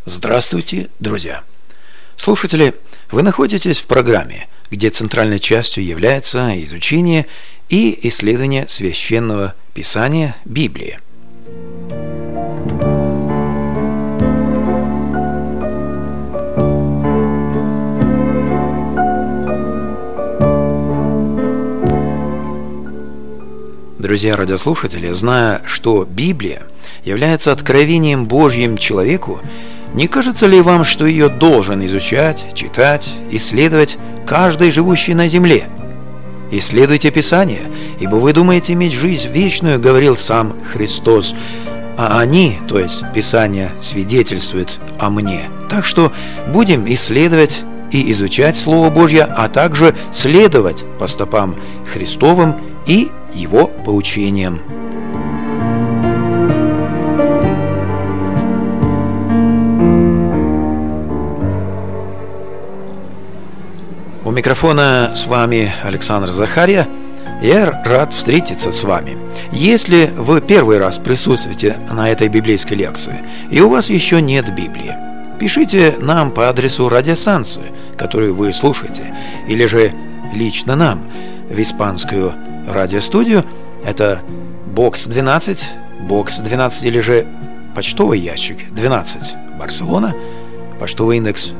Здравствуйте, друзья! Слушатели, вы находитесь в программе, где центральной частью является изучение и исследование Священного Писания Библии. Друзья радиослушатели, зная, что Библия является откровением Божьим человеку, не кажется ли вам, что ее должен изучать, читать, исследовать каждый живущий на земле? Исследуйте Писание, ибо вы думаете иметь жизнь вечную, говорил сам Христос, а они, то есть Писание, свидетельствуют о мне. Так что будем исследовать и изучать Слово Божье, а также следовать по стопам Христовым и Его поучениям. У микрофона с вами Александр Захарья. Я рад встретиться с вами. Если вы первый раз присутствуете на этой библейской лекции, и у вас еще нет Библии, пишите нам по адресу радиостанции, которую вы слушаете, или же лично нам в испанскую радиостудию. Это бокс 12 или же почтовый ящик 12, Барселона, почтовый индекс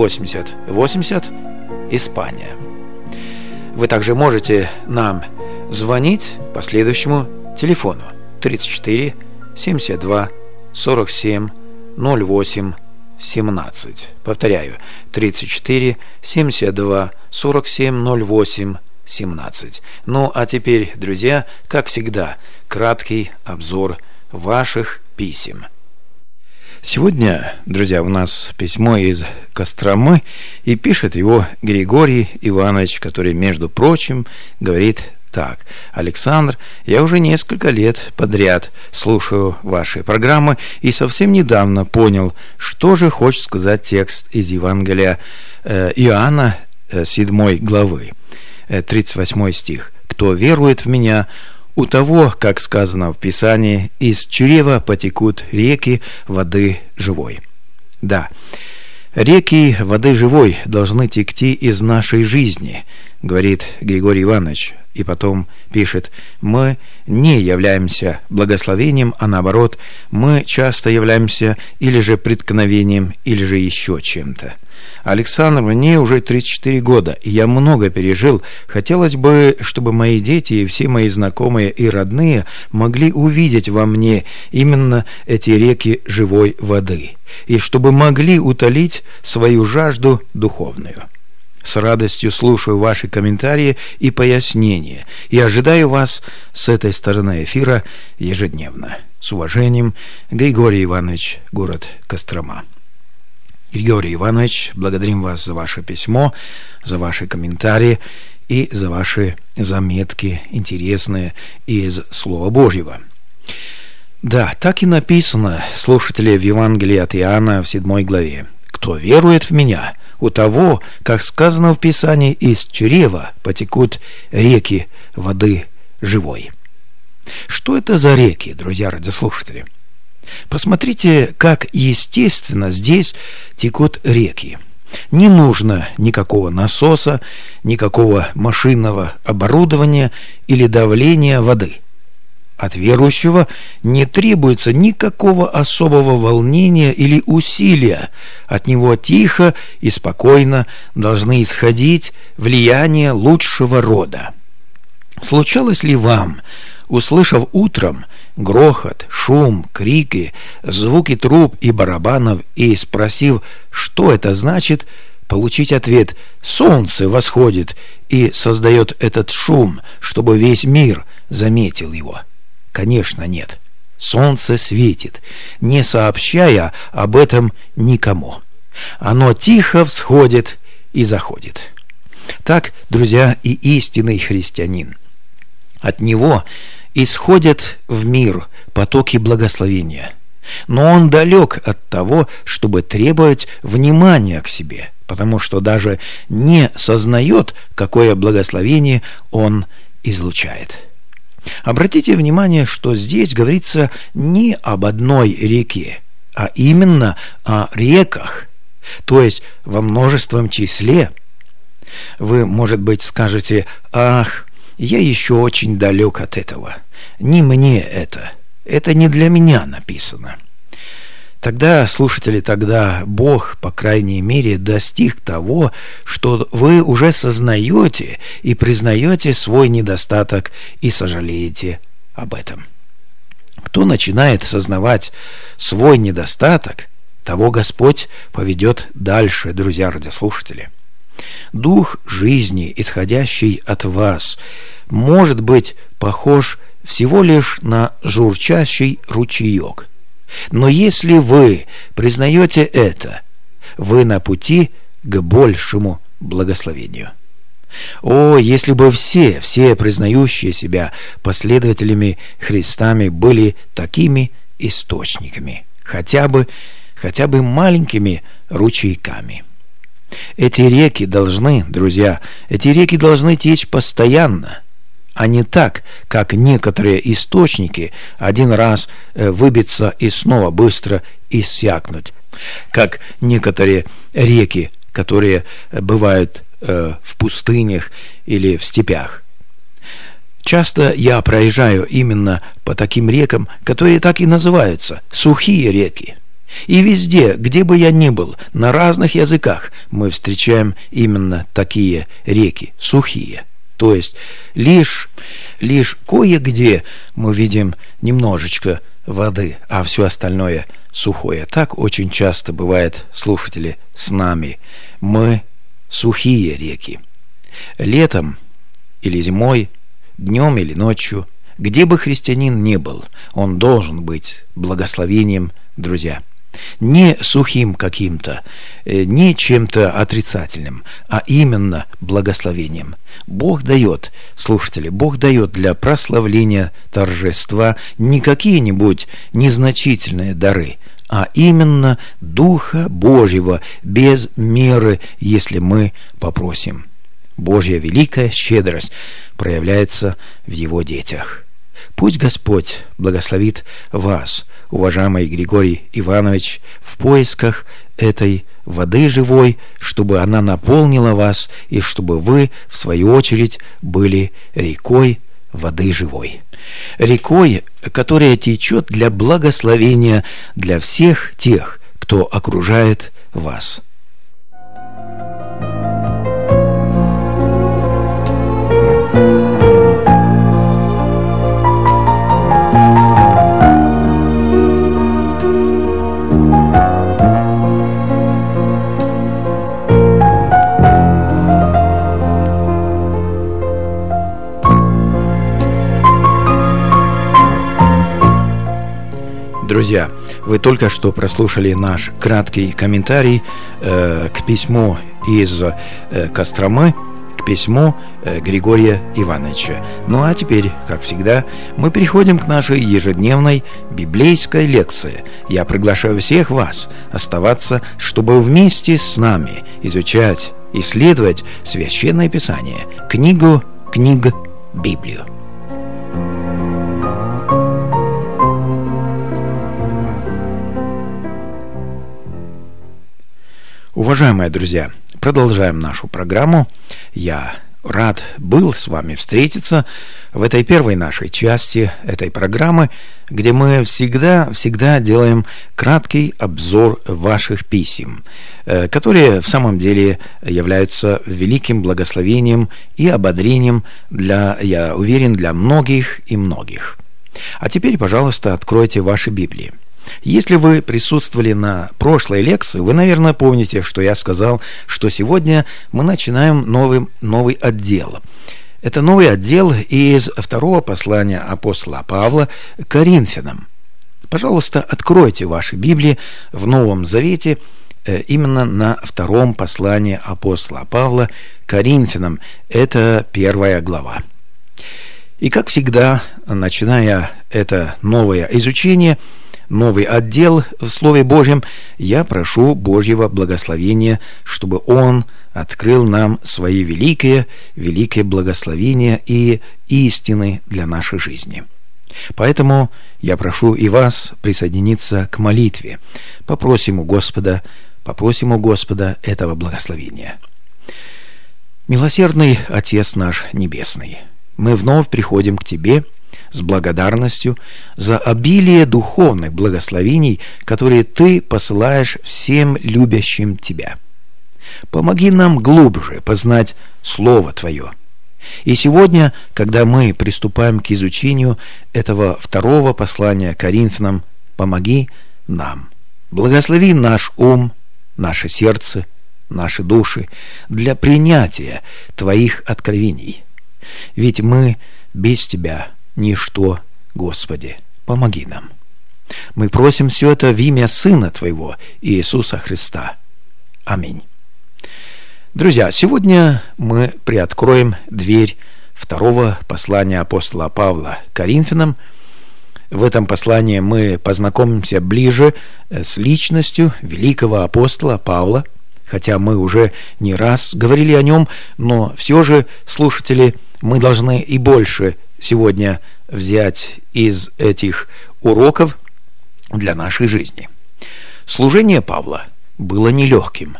08080, Испания. Вы также можете нам звонить по следующему телефону 34 72 47 08 17. Повторяю, 34 72 47 08 17. Ну а теперь, друзья, как всегда, краткий обзор ваших писем. Сегодня, друзья, у нас письмо из Костромы, и пишет его Григорий Иванович, который, между прочим, говорит так: Александр, я уже несколько лет подряд слушаю ваши программы и совсем недавно понял, что же хочет сказать текст из Евангелия Иоанна 7 главы, 38 стих. «Кто верует в Меня, у того, как сказано в Писании, из чрева потекут реки воды живой». Да, реки воды живой должны текти из нашей жизни, говорит Григорий Иванович, и потом пишет: мы не являемся благословением, а наоборот, мы часто являемся или же преткновением, или же еще чем-то. Александр, мне уже 34 года, и я много пережил. Хотелось бы, чтобы мои дети и все мои знакомые и родные могли увидеть во мне именно эти реки живой воды, и чтобы могли утолить свою жажду духовную. С радостью слушаю ваши комментарии и пояснения, и ожидаю вас с этой стороны эфира ежедневно. С уважением, Григорий Иванович, город Кострома. Григорий Иванович, благодарим вас за ваше письмо, за ваши комментарии и за ваши заметки интересные из Слова Божьего. Да, так и написано, слушатели, в Евангелии от Иоанна в 7 главе. «Кто верует в Меня, у того, как сказано в Писании, из чрева потекут реки воды живой». Что это за реки, друзья радиослушатели? Посмотрите, как естественно здесь текут реки. Не нужно никакого насоса, никакого машинного оборудования или давления воды. От верующего не требуется никакого особого волнения или усилия. От него тихо и спокойно должны исходить влияния лучшего рода. Случалось ли вам, услышав утром грохот, шум, крики, звуки труб и барабанов, и спросив, что это значит, получить ответ: солнце восходит и создает этот шум, чтобы весь мир заметил его? Конечно, нет. Солнце светит, не сообщая об этом никому. Оно тихо всходит и заходит. Так, друзья, и истинный христианин. От него исходят в мир потоки благословения. Но он далек от того, чтобы требовать внимания к себе, потому что даже не сознает, какое благословение он излучает. Обратите внимание, что здесь говорится не об одной реке, а именно о реках, то есть во множественном числе. Вы, может быть, скажете: «Ах, я еще очень далек от этого. Не мне это. Это не для меня написано». Тогда, слушатели, Бог, по крайней мере, достиг того, что вы уже сознаете и признаете свой недостаток и сожалеете об этом. Кто начинает сознавать свой недостаток, того Господь поведет дальше, друзья радиослушатели. Дух жизни, исходящий от вас, может быть похож всего лишь на журчащий ручеек. Но если вы признаете это, вы на пути к большему благословению. О, если бы все признающие себя последователями Христами были такими источниками, хотя бы маленькими ручейками. Эти реки должны, друзья, течь постоянно, а не так, как некоторые источники один раз выбиться и снова быстро иссякнуть, как некоторые реки, которые бывают в пустынях или в степях. Часто я проезжаю именно по таким рекам, которые так и называются – сухие реки. И везде, где бы я ни был, на разных языках, мы встречаем именно такие реки, сухие. То есть лишь кое-где мы видим немножечко воды, а все остальное сухое. Так очень часто бывает, слушатели, с нами. Мы сухие реки. Летом или зимой, днем или ночью, где бы христианин ни был, он должен быть благословением, друзья. Не сухим каким-то, не чем-то отрицательным, а именно благословением. Бог дает, слушатели, Бог дает для прославления торжества не какие-нибудь незначительные дары, а именно Духа Божьего без меры, если мы попросим. Божья великая щедрость проявляется в Его детях. Пусть Господь благословит вас, уважаемый Григорий Иванович, в поисках этой воды живой, чтобы она наполнила вас, и чтобы вы, в свою очередь, были рекой воды живой. Рекой, которая течет для благословения для всех тех, кто окружает вас. Друзья, вы только что прослушали наш краткий комментарий к письму из Костромы, к письму Григория Ивановича. Ну а теперь, как всегда, мы переходим к нашей ежедневной библейской лекции. Я приглашаю всех вас оставаться, чтобы вместе с нами изучать, исследовать Священное Писание, книгу книг Библию. Уважаемые друзья, продолжаем нашу программу. Я рад был с вами встретиться в этой первой нашей части этой программы, где мы всегда делаем краткий обзор ваших писем, которые в самом деле являются великим благословением и ободрением я уверен, для многих и многих. А теперь, пожалуйста, откройте ваши Библии. Если вы присутствовали на прошлой лекции, вы, наверное, помните, что я сказал, что сегодня мы начинаем новый отдел. Это новый отдел из второго послания апостола Павла к Коринфянам. Пожалуйста, откройте ваши Библии в Новом Завете именно на втором послании апостола Павла к Коринфянам. Это 1 глава. И, как всегда, начиная это новое изучение, новый отдел в Слове Божьем, я прошу Божьего благословения, чтобы Он открыл нам свои великие благословения и истины для нашей жизни. Поэтому я прошу и вас присоединиться к молитве. Попросим у Господа этого благословения. Милосердный Отец наш Небесный, мы вновь приходим к Тебе с благодарностью за обилие духовных благословений, которые Ты посылаешь всем любящим Тебя. Помоги нам глубже познать Слово Твое. И сегодня, когда мы приступаем к изучению этого второго послания Коринфянам, помоги нам. Благослови наш ум, наше сердце, наши души для принятия Твоих откровений. Ведь мы без Тебя ничто, Господи, помоги нам. Мы просим все это в имя Сына Твоего, Иисуса Христа. Аминь. Друзья, сегодня мы приоткроем дверь второго послания апостола Павла Коринфянам. В этом послании мы познакомимся ближе с личностью великого апостола Павла, хотя мы уже не раз говорили о нем, но все же, слушатели, мы должны и больше сегодня взять из этих уроков для нашей жизни. Служение Павла было нелегким.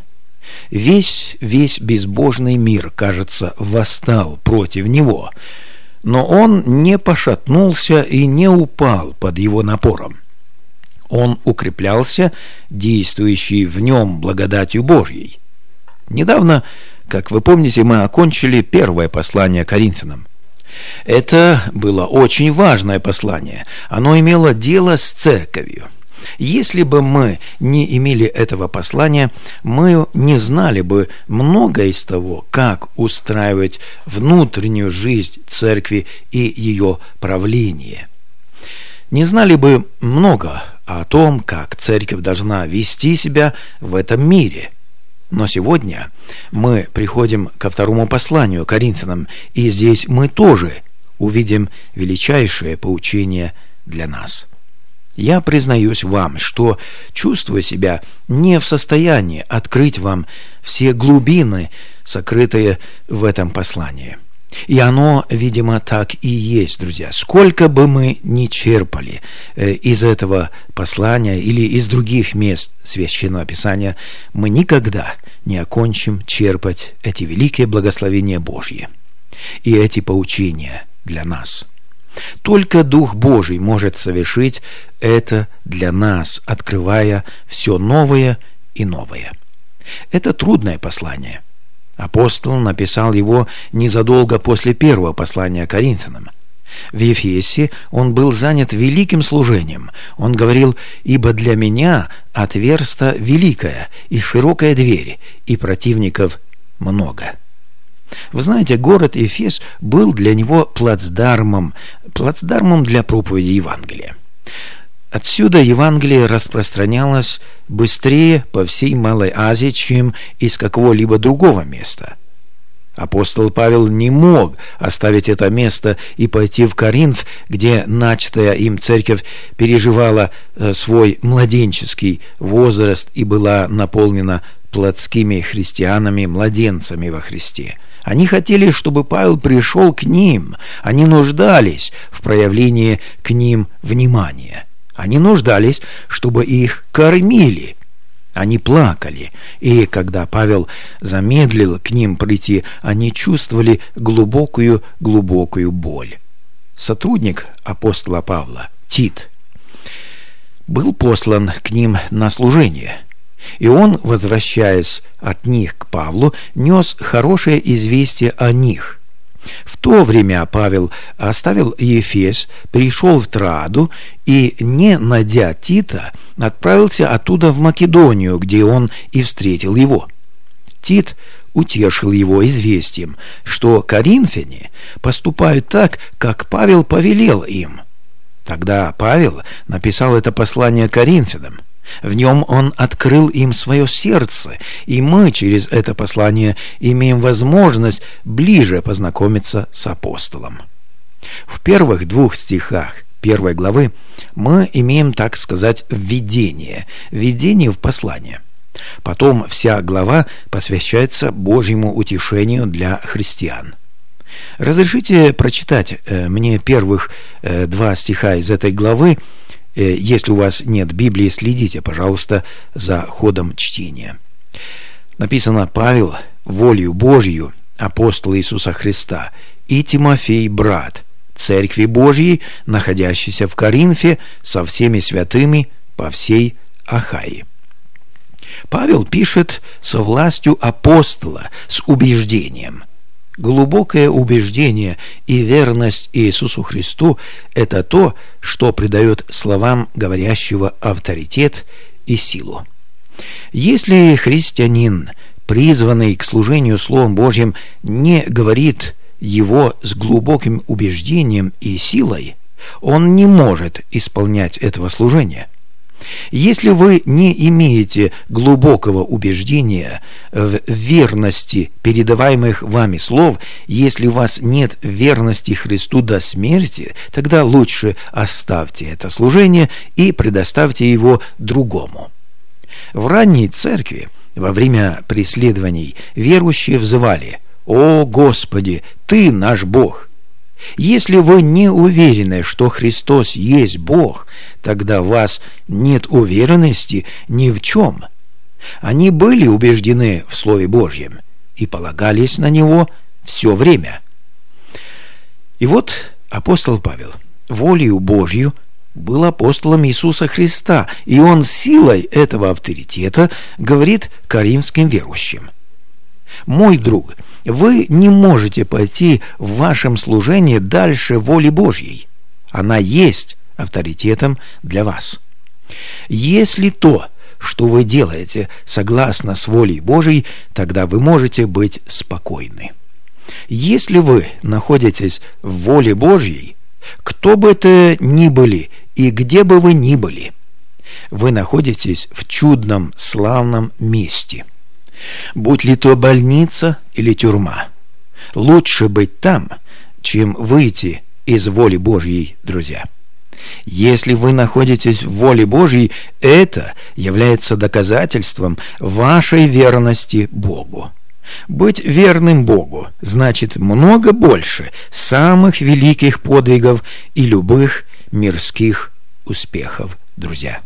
Весь безбожный мир, кажется, восстал против него, но он не пошатнулся и не упал под его напором. Он укреплялся, действующий в нем благодатью Божьей. Недавно, как вы помните, мы окончили первое послание Коринфянам. Это было очень важное послание. Оно имело дело с церковью. Если бы мы не имели этого послания, мы не знали бы много из того, как устраивать внутреннюю жизнь церкви и ее правление. Не знали бы много о том, как церковь должна вести себя в этом мире. Но сегодня мы приходим ко второму посланию Коринфянам, и здесь мы тоже увидим величайшее поучение для нас. Я признаюсь вам, что чувствую себя не в состоянии открыть вам все глубины, сокрытые в этом послании. И оно, видимо, так и есть, друзья. Сколько бы мы ни черпали из этого послания или из других мест Священного Писания, мы никогда не окончим черпать эти великие благословения Божьи и эти поучения для нас. Только Дух Божий может совершить это для нас, открывая все новое и новое. Это трудное послание. Апостол написал его незадолго после первого послания Коринфянам. В Ефесе он был занят великим служением. Он говорил: «Ибо для меня отверста великая и широкая дверь, и противников много». Вы знаете, город Ефес был для него плацдармом для проповеди Евангелия. Отсюда Евангелие распространялось быстрее по всей Малой Азии, чем из какого-либо другого места. Апостол Павел не мог оставить это место и пойти в Коринф, где начатая им церковь переживала свой младенческий возраст и была наполнена плотскими христианами-младенцами во Христе. Они хотели, чтобы Павел пришел к ним. Они нуждались в проявлении к ним внимания. Они нуждались, чтобы их кормили. Они плакали, и когда Павел замедлил к ним прийти, они чувствовали глубокую боль. Сотрудник апостола Павла, Тит, был послан к ним на служение, и он, возвращаясь от них к Павлу, нес хорошее известие о них. В то время Павел оставил Ефес, пришел в Троаду и, не найдя Тита, отправился оттуда в Македонию, где он и встретил его. Тит утешил его известием, что коринфяне поступают так, как Павел повелел им. Тогда Павел написал это послание Коринфянам. В нем он открыл им свое сердце, и мы через это послание имеем возможность ближе познакомиться с апостолом. В первых 2 стихах 1 главы мы имеем, так сказать, введение в послание. Потом вся глава посвящается Божьему утешению для христиан. Разрешите прочитать мне первых 2 стиха из этой главы. Если у вас нет Библии, следите, пожалуйста, за ходом чтения. Написано: «Павел, волею Божью, апостол Иисуса Христа, и Тимофей, брат, Церкви Божьей, находящейся в Коринфе, со всеми святыми по всей Ахайи». Павел пишет со властью апостола, с убеждением. Глубокое убеждение и верность Иисусу Христу – это то, что придает словам говорящего авторитет и силу. Если христианин, призванный к служению Словом Божьим, не говорит его с глубоким убеждением и силой, он не может исполнять этого служения. Если вы не имеете глубокого убеждения в верности передаваемых вами слов, если у вас нет верности Христу до смерти, тогда лучше оставьте это служение и предоставьте его другому. В ранней церкви во время преследований верующие взывали: «О Господи, Ты наш Бог!» Если вы не уверены, что Христос есть Бог, тогда у вас нет уверенности ни в чем. Они были убеждены в Слове Божьем и полагались на Него все время. И вот апостол Павел волею Божью был апостолом Иисуса Христа, и он силой этого авторитета говорит коринфским верующим: «Мой друг, вы не можете пойти в вашем служении дальше воли Божьей. Она есть авторитетом для вас. Если то, что вы делаете, согласно с волей Божьей, тогда вы можете быть спокойны. Если вы находитесь в воле Божьей, кто бы это ни были и где бы вы ни были, вы находитесь в чудном, славном месте. Будь ли то больница или тюрьма, лучше быть там, чем выйти из воли Божьей, друзья. Если вы находитесь в воле Божьей, это является доказательством вашей верности Богу. Быть верным Богу значит много больше самых великих подвигов и любых мирских успехов, друзья.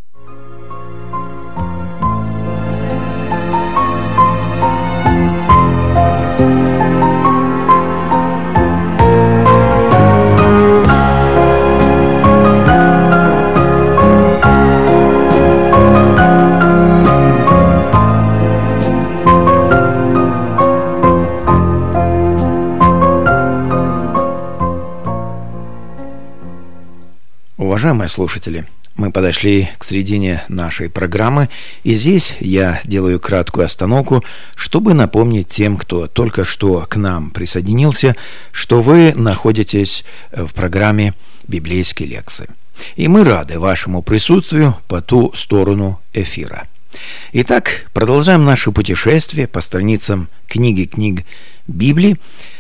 Уважаемые слушатели, мы подошли к середине нашей программы, и здесь я делаю краткую остановку, чтобы напомнить тем, кто только что к нам присоединился, что вы находитесь в программе «Библейские лекции». И мы рады вашему присутствию по ту сторону эфира. Итак, продолжаем наше путешествие по страницам книг Библии.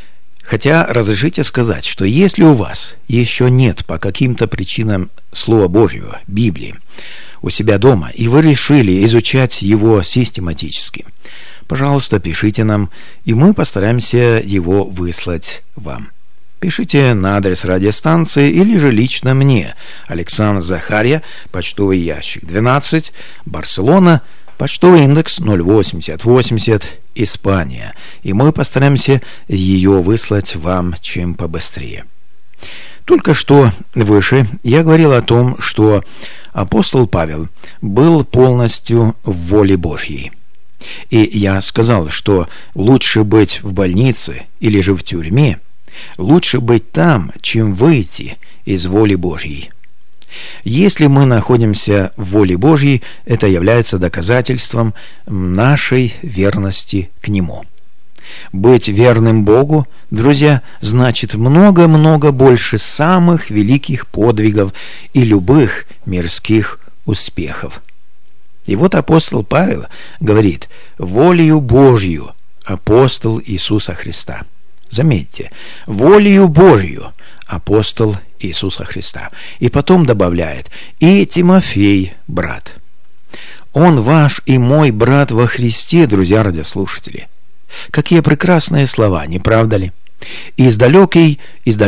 Хотя разрешите сказать, что если у вас еще нет по каким-то причинам Слова Божьего, Библии, у себя дома, и вы решили изучать его систематически, пожалуйста, пишите нам, и мы постараемся его выслать вам. Пишите на адрес радиостанции или же лично мне: Александр Захарья, почтовый ящик 12, Барселона, почтовый индекс 08080, Испания, и мы постараемся ее выслать вам чем побыстрее. Только что выше я говорил о том, что апостол Павел был полностью в воле Божьей. И я сказал, что лучше быть в больнице или же в тюрьме, лучше быть там, чем выйти из воли Божьей. Если мы находимся в воле Божьей, это является доказательством нашей верности к Нему. Быть верным Богу, друзья, значит много-много больше самых великих подвигов и любых мирских успехов. И вот апостол Павел говорит: «Волею Божью, апостол Иисуса Христа». Заметьте, волею Божью, апостол Иисуса Христа. И потом добавляет: «И Тимофей, брат». Он ваш и мой брат во Христе, друзья радиослушатели. Какие прекрасные слова, не правда ли? Из далекой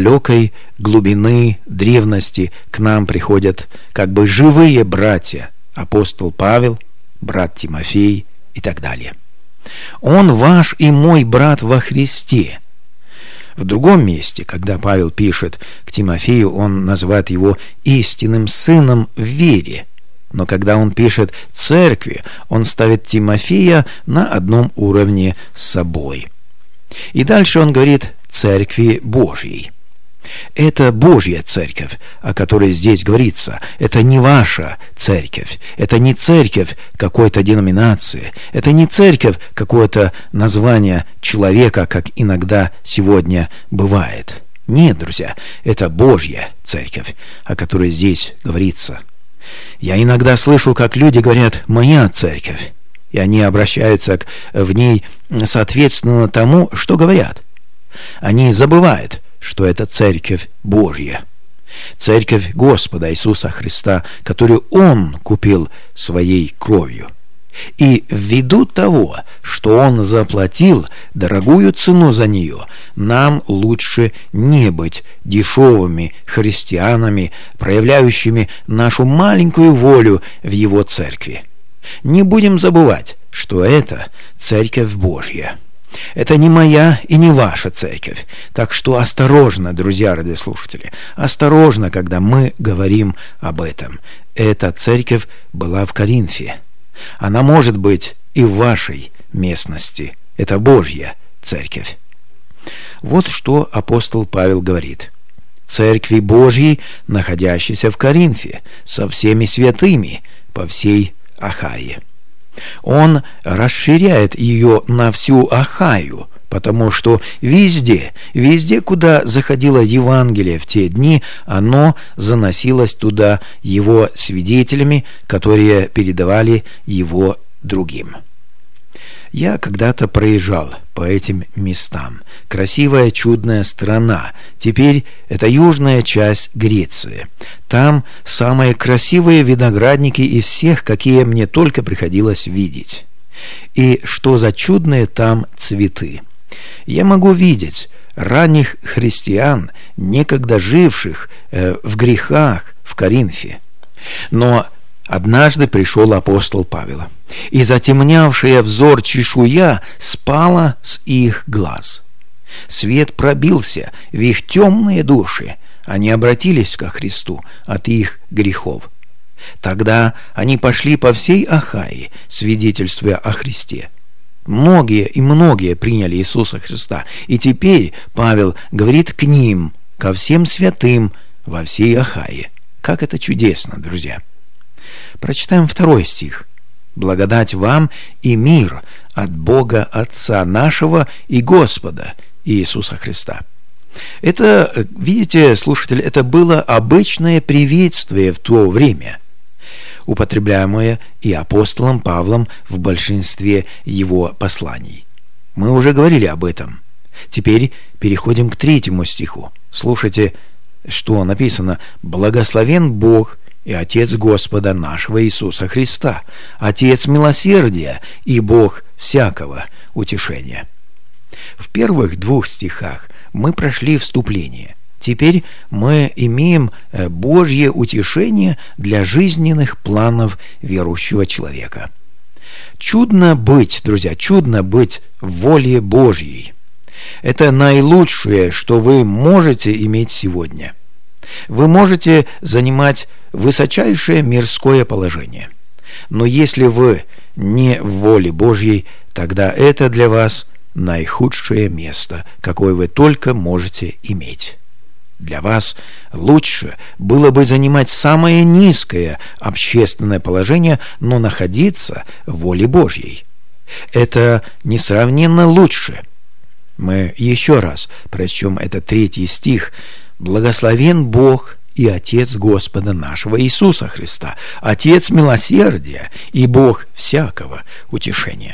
глубины древности к нам приходят как бы живые братья: апостол Павел, брат Тимофей и так далее. Он ваш и мой брат во Христе. В другом месте, когда Павел пишет к Тимофею, он называет его истинным сыном в вере. Но когда он пишет церкви, он ставит Тимофея на одном уровне с собой. И дальше он говорит церкви Божьей. Это Божья церковь, о которой здесь говорится. Это не ваша церковь. Это не церковь какой-то деноминации. Это не церковь какое-то название человека, как иногда сегодня бывает. Нет, друзья, это Божья церковь, о которой здесь говорится. Я иногда слышу, как люди говорят «моя церковь», и они обращаются в ней соответственно тому, что говорят. Они забывают, что это церковь Божья, церковь Господа Иисуса Христа, которую Он купил своей кровью. И ввиду того, что Он заплатил дорогую цену за нее, нам лучше не быть дешевыми христианами, проявляющими нашу маленькую волю в Его церкви. Не будем забывать, что это церковь Божья. Это не моя и не ваша церковь. Так что осторожно, друзья радиослушатели, осторожно, когда мы говорим об этом. Эта церковь была в Коринфе. Она может быть и в вашей местности. Это Божья церковь. Вот что апостол Павел говорит: церкви Божьей, находящейся в Коринфе, со всеми святыми по всей Ахае. Он расширяет ее на всю Ахаю, потому что везде, куда заходило Евангелие в те дни, оно заносилось туда его свидетелями, которые передавали его другим. Я когда-то проезжал по этим местам. Красивая, чудная страна. Теперь это южная часть Греции. Там самые красивые виноградники из всех, какие мне только приходилось видеть. И что за чудные там цветы. Я могу видеть ранних христиан, некогда живших в грехах в Коринфе. Но однажды пришел апостол Павел, и затемнявшая взор чешуя спала с их глаз. Свет пробился в их темные души, они обратились ко Христу от их грехов. Тогда они пошли по всей Ахае, свидетельствуя о Христе. Многие приняли Иисуса Христа, и теперь Павел говорит к ним, ко всем святым во всей Ахае. Как это чудесно, друзья! Прочитаем 2 стих. «Благодать вам и мир от Бога Отца нашего и Господа Иисуса Христа». Это, видите, слушатели, это было обычное приветствие в то время, употребляемое и апостолом Павлом в большинстве его посланий. Мы уже говорили об этом. Теперь переходим к 3 стиху. Слушайте, что написано: «Благословен Бог и Отец Господа нашего Иисуса Христа, Отец милосердия и Бог всякого утешения». В первых 2 стихах мы прошли вступление. Теперь мы имеем Божье утешение для жизненных планов верующего человека. Чудно быть, друзья, чудно быть в воле Божьей. Это наилучшее, что вы можете иметь сегодня. Вы можете занимать высочайшее мирское положение. Но если вы не в воле Божьей, тогда это для вас наихудшее место, какое вы только можете иметь. Для вас лучше было бы занимать самое низкое общественное положение, но находиться в воле Божьей. Это несравненно лучше. Мы еще раз прочтем этот 3 стих. «Благословен Бог и Отец Господа нашего Иисуса Христа, Отец милосердия и Бог всякого утешения».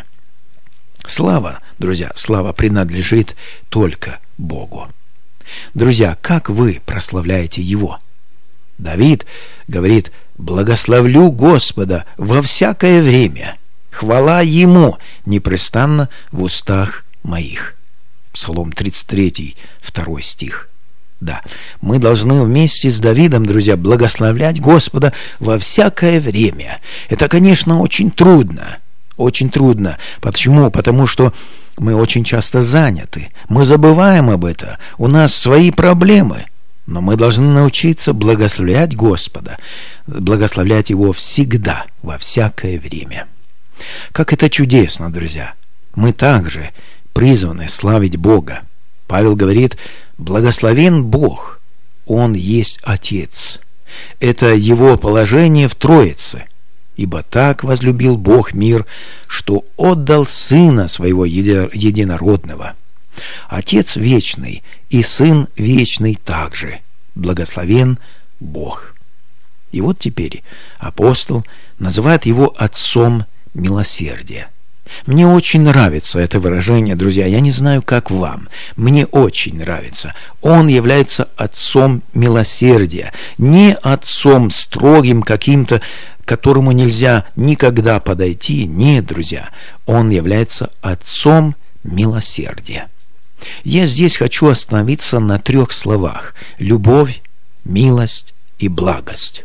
Слава, друзья, слава принадлежит только Богу. Друзья, как вы прославляете Его? Давид говорит: «Благословлю Господа во всякое время, хвала Ему непрестанно в устах моих». Псалом 33, 2 стих. Да, мы должны вместе с Давидом, друзья, благословлять Господа во всякое время. Это, конечно, очень трудно. Очень трудно. Почему? Потому что мы очень часто заняты. Мы забываем об этом. У нас свои проблемы. Но мы должны научиться благословлять Господа, благословлять Его всегда, во всякое время. Как это чудесно, друзья! Мы также призваны славить Бога. Павел говорит: «Благословен Бог, Он есть Отец». Это Его положение в Троице. «Ибо так возлюбил Бог мир, что отдал Сына Своего Единородного». Отец вечный и Сын вечный также. Благословен Бог. И вот теперь апостол называет Его Отцом милосердия. Мне очень нравится это выражение, друзья. Я не знаю, как вам. Мне очень нравится. Он является Отцом милосердия. Не Отцом строгим каким-то, к которому нельзя никогда подойти. Нет, друзья. Он является Отцом милосердия. Я здесь хочу остановиться на 3 словах: любовь, милость и благость.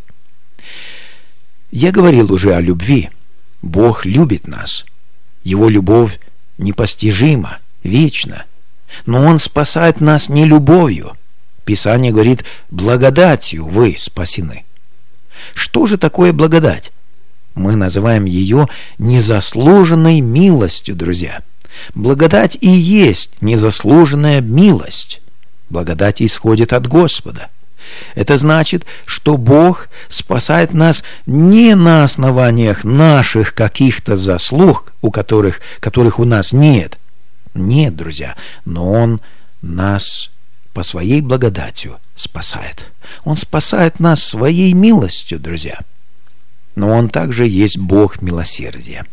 Я говорил уже о любви. Бог любит нас. Его любовь непостижима, вечна. Но Он спасает нас не любовью. Писание говорит: благодатью вы спасены. Что же такое благодать? Мы называем ее незаслуженной милостью, друзья. Благодать и есть незаслуженная милость. Благодать исходит от Господа. Это значит, что Бог спасает нас не на основаниях наших каких-то заслуг, которых у нас нет. Нет, друзья, но Он нас по своей благодатью спасает. Он спасает нас своей милостью, друзья. Но Он также есть Бог милосердия.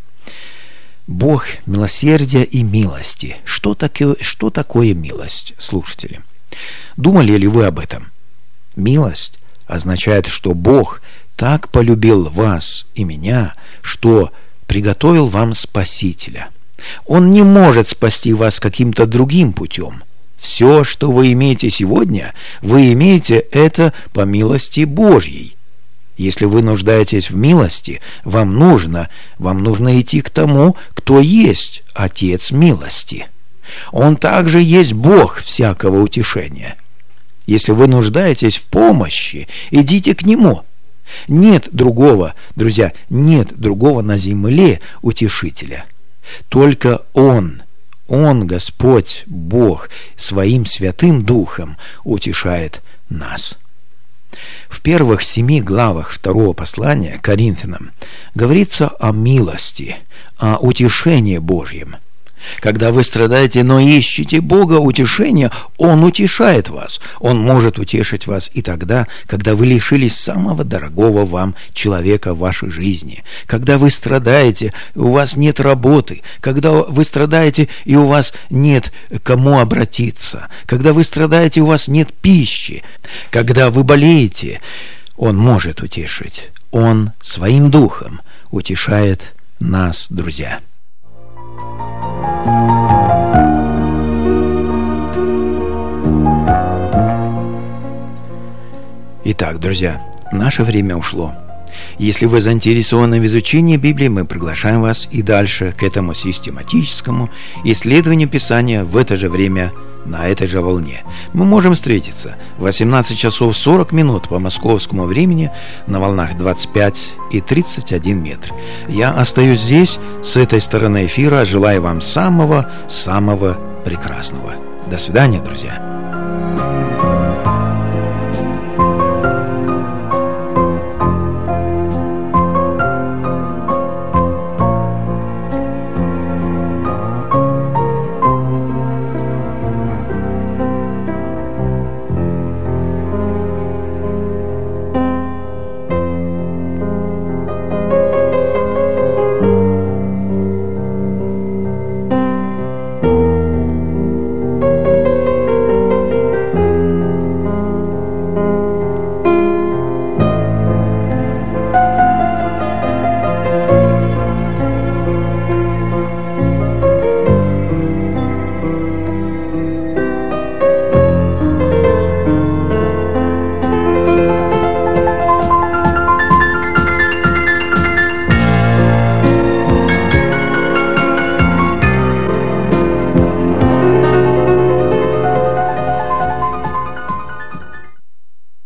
Бог милосердия и милости. Что такое милость, слушатели? Думали ли вы об этом? Милость означает, что Бог так полюбил вас и меня, что приготовил вам Спасителя. Он не может спасти вас каким-то другим путем. Все, что вы имеете сегодня, вы имеете это по милости Божьей. Если вы нуждаетесь в милости, вам нужно идти к тому, кто есть Отец милости. Он также есть Бог всякого утешения. Если вы нуждаетесь в помощи, идите к Нему. Нет другого, друзья, нет другого на земле утешителя. Только Он, Господь, Бог, Своим Святым Духом утешает нас. В первых 7 главах 2 послания к Коринфянам говорится о милости, о утешении Божьем. Когда вы страдаете, но ищете Бога утешения, Он утешает вас. Он может утешить вас и тогда, когда вы лишились самого дорогого вам человека в вашей жизни. Когда вы страдаете, и у вас нет работы. Когда вы страдаете, и у вас нет к кому обратиться. Когда вы страдаете, и у вас нет пищи. Когда вы болеете, Он может утешить. Он Своим Духом утешает нас, друзья. Итак, друзья, наше время ушло. Если вы заинтересованы в изучении Библии, мы приглашаем вас и дальше к этому систематическому исследованию Писания в это же время, на этой же волне. Мы можем встретиться в 18 часов 40 минут по московскому времени на волнах 25 и 31 метр. Я остаюсь здесь, с этой стороны эфира. Желаю вам самого прекрасного. До свидания, друзья.